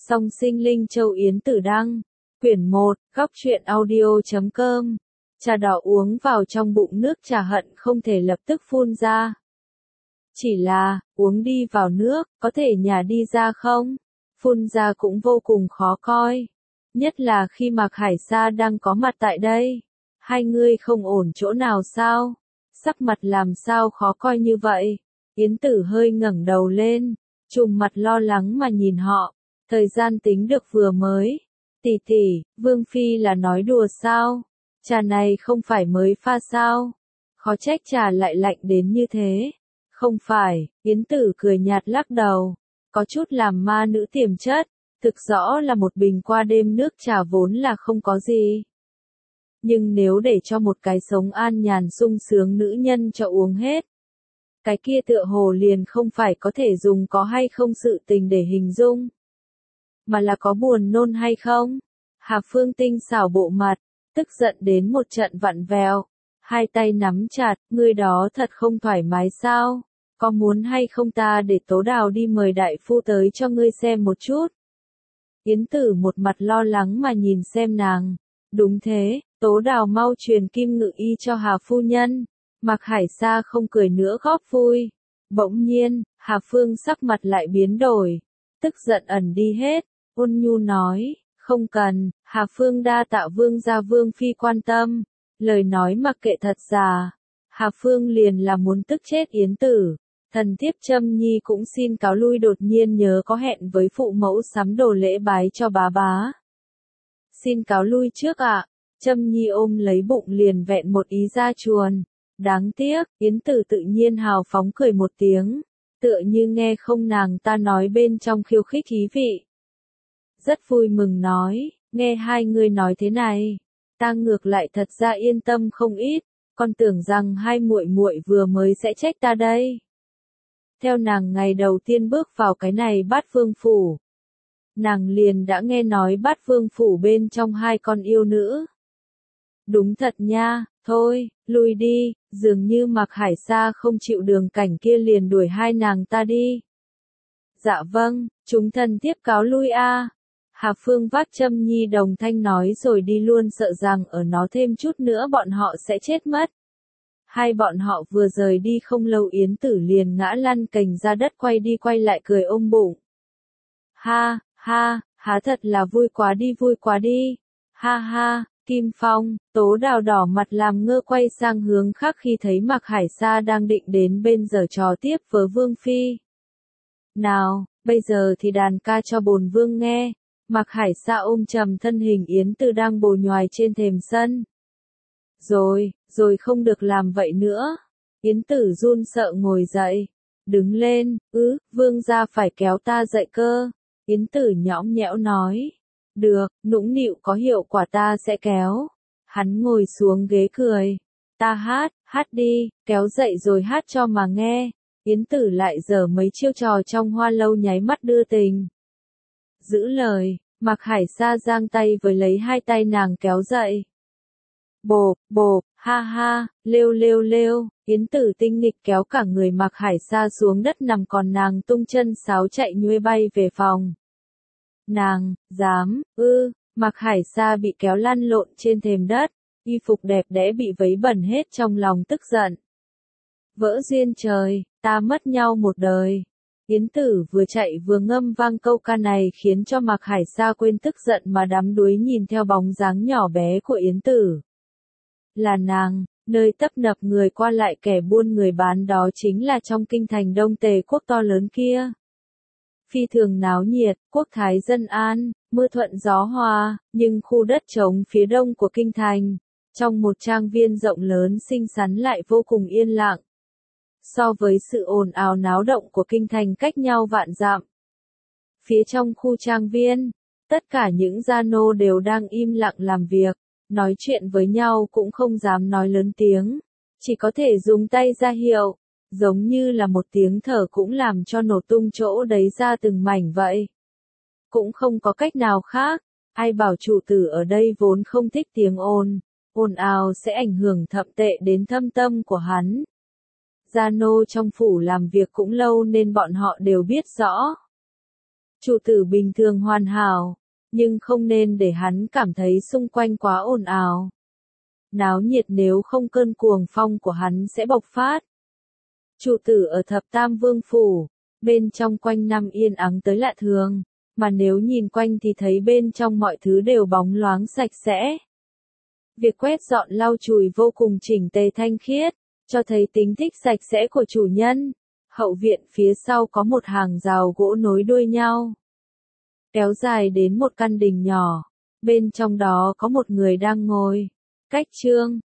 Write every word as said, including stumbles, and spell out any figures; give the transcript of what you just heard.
Song Sinh Linh Châu Yến Tử Đăng, quyển một, góc truyện audio.com. Trà đỏ uống vào trong bụng nước trà hận không thể lập tức phun ra. Chỉ là, uống đi vào nước, có thể nhả đi ra không? Phun ra cũng vô cùng khó coi. Nhất là khi Mạc Hải Sa đang có mặt tại đây. Hai người không ổn chỗ nào sao? Sắc mặt làm sao khó coi như vậy? Yến Tử hơi ngẩng đầu lên, trùng mặt lo lắng mà nhìn họ. Thời gian tính được vừa mới. Tỷ tỷ, Vương Phi là nói đùa sao? Trà này không phải mới pha sao? Khó trách trà lại lạnh đến như thế. Không phải, Yến Tử cười nhạt lắc đầu. Có chút làm ma nữ tiềm chất. Thực rõ là một bình qua đêm nước trà vốn là không có gì. Nhưng nếu để cho một cái sống an nhàn sung sướng nữ nhân cho uống hết. Cái kia tựa hồ liền không phải có thể dùng có hay không sự tình để hình dung. Mà là có buồn nôn hay không? Hà Phương Tinh xảo bộ mặt, tức giận đến một trận vặn vẹo. Hai tay nắm chặt, ngươi đó thật không thoải mái sao? Có muốn hay không ta để Tố Đào đi mời đại phu tới cho ngươi xem một chút? Yến Tử một mặt lo lắng mà nhìn xem nàng. Đúng thế, Tố Đào mau truyền kim ngự y cho Hà phu nhân. Mạc Hải Sa không cười nữa góp vui. Bỗng nhiên, Hà Phương sắc mặt lại biến đổi. Tức giận ẩn đi hết, ôn nhu nói, không cần, Hà Phương đa tạ Vương gia Vương Phi quan tâm. Lời nói mặc kệ thật giả. Hà Phương liền là muốn tức chết Yến Tử. Thần thiếp Trâm Nhi cũng xin cáo lui, đột nhiên nhớ có hẹn với phụ mẫu sắm đồ lễ bái cho bá bá. Xin cáo lui trước ạ. Trâm Nhi ôm lấy bụng liền vẹn một ý ra chuồn. Đáng tiếc, Yến Tử tự nhiên hào phóng cười một tiếng. Tựa như nghe không nàng ta nói bên trong khiêu khích ý vị. Rất vui mừng nói, nghe hai người nói thế này. Ta ngược lại thật ra yên tâm không ít. Con tưởng rằng hai muội muội vừa mới sẽ trách ta đây. Theo nàng ngày đầu tiên bước vào cái này Bát Vương phủ. Nàng liền đã nghe nói Bát Vương phủ bên trong hai con yêu nữ. Đúng thật nha, thôi, lui đi, dường như Mạc Hải Sa không chịu đường cảnh kia liền đuổi hai nàng ta đi. Dạ vâng, chúng thần tiếp cáo lui a. Hà Phương vác Trâm Nhi đồng thanh nói rồi đi luôn, sợ rằng ở nó thêm chút nữa bọn họ sẽ chết mất. Hai bọn họ vừa rời đi không lâu Yến Tử liền ngã lăn cành ra đất, quay đi quay lại cười ôm bụng. Ha, ha, há thật là vui quá đi vui quá đi. Ha ha, Kim Phong, Tố Đào đỏ mặt làm ngơ quay sang hướng khác khi thấy Mạc Hải Sa đang định đến bên giở trò tiếp với Vương Phi. Nào, bây giờ thì đàn ca cho bổn Vương nghe. Mạc Hải Sa ôm trầm thân hình Yến Tử đang bồ nhoài trên thềm sân. Rồi, rồi không được làm vậy nữa. Yến Tử run sợ ngồi dậy. Đứng lên, ứ, Vương gia phải kéo ta dậy cơ. Yến Tử nhõng nhẽo nói. Được, nũng nịu có hiệu quả ta sẽ kéo. Hắn ngồi xuống ghế cười. Ta hát, hát đi, kéo dậy rồi hát cho mà nghe. Yến Tử lại giở mấy chiêu trò trong hoa lâu nháy mắt đưa tình. Giữ lời, Mạc Hải Sa giang tay với lấy hai tay nàng kéo dậy. Bộp, bộp, ha ha, lêu lêu lêu, Yến Tử tinh nghịch kéo cả người Mạc Hải Sa xuống đất nằm, còn nàng tung chân sáo chạy nhuê bay về phòng. Nàng, dám, ư, Mạc Hải Sa bị kéo lăn lộn trên thềm đất, y phục đẹp đẽ bị vấy bẩn hết, trong lòng tức giận. Vỡ duyên trời, ta mất nhau một đời. Yến Tử vừa chạy vừa ngâm vang câu ca này khiến cho Mạc Hải Sa quên tức giận mà đắm đuối nhìn theo bóng dáng nhỏ bé của Yến Tử. Là nàng, nơi tấp nập người qua lại kẻ buôn người bán, đó chính là trong kinh thành Đông Tề quốc to lớn kia. Phi thường náo nhiệt, quốc thái dân an, mưa thuận gió hòa, nhưng khu đất trống phía đông của kinh thành, trong một trang viên rộng lớn xinh xắn lại vô cùng yên lặng. So với sự ồn ào náo động của kinh thành cách nhau vạn dặm. Phía trong khu trang viên, tất cả những gia nô đều đang im lặng làm việc, nói chuyện với nhau cũng không dám nói lớn tiếng, chỉ có thể dùng tay ra hiệu, giống như là một tiếng thở cũng làm cho nổ tung chỗ đấy ra từng mảnh vậy. Cũng không có cách nào khác, ai bảo chủ tử ở đây vốn không thích tiếng ồn, ồn ào sẽ ảnh hưởng thậm tệ đến thâm tâm của hắn. Gia nô trong phủ làm việc cũng lâu nên bọn họ đều biết rõ. Chủ tử bình thường hoàn hảo, nhưng không nên để hắn cảm thấy xung quanh quá ồn ào. Náo nhiệt nếu không cơn cuồng phong của hắn sẽ bộc phát. Chủ tử ở thập tam vương phủ, bên trong quanh năm yên ắng tới lạ thường, mà nếu nhìn quanh thì thấy bên trong mọi thứ đều bóng loáng sạch sẽ. Việc quét dọn lau chùi vô cùng chỉnh tề thanh khiết, cho thấy tính thích sạch sẽ của chủ nhân. Hậu viện phía sau có một hàng rào gỗ nối đuôi nhau, kéo dài đến một căn đình nhỏ, bên trong đó có một người đang ngồi. Cách chương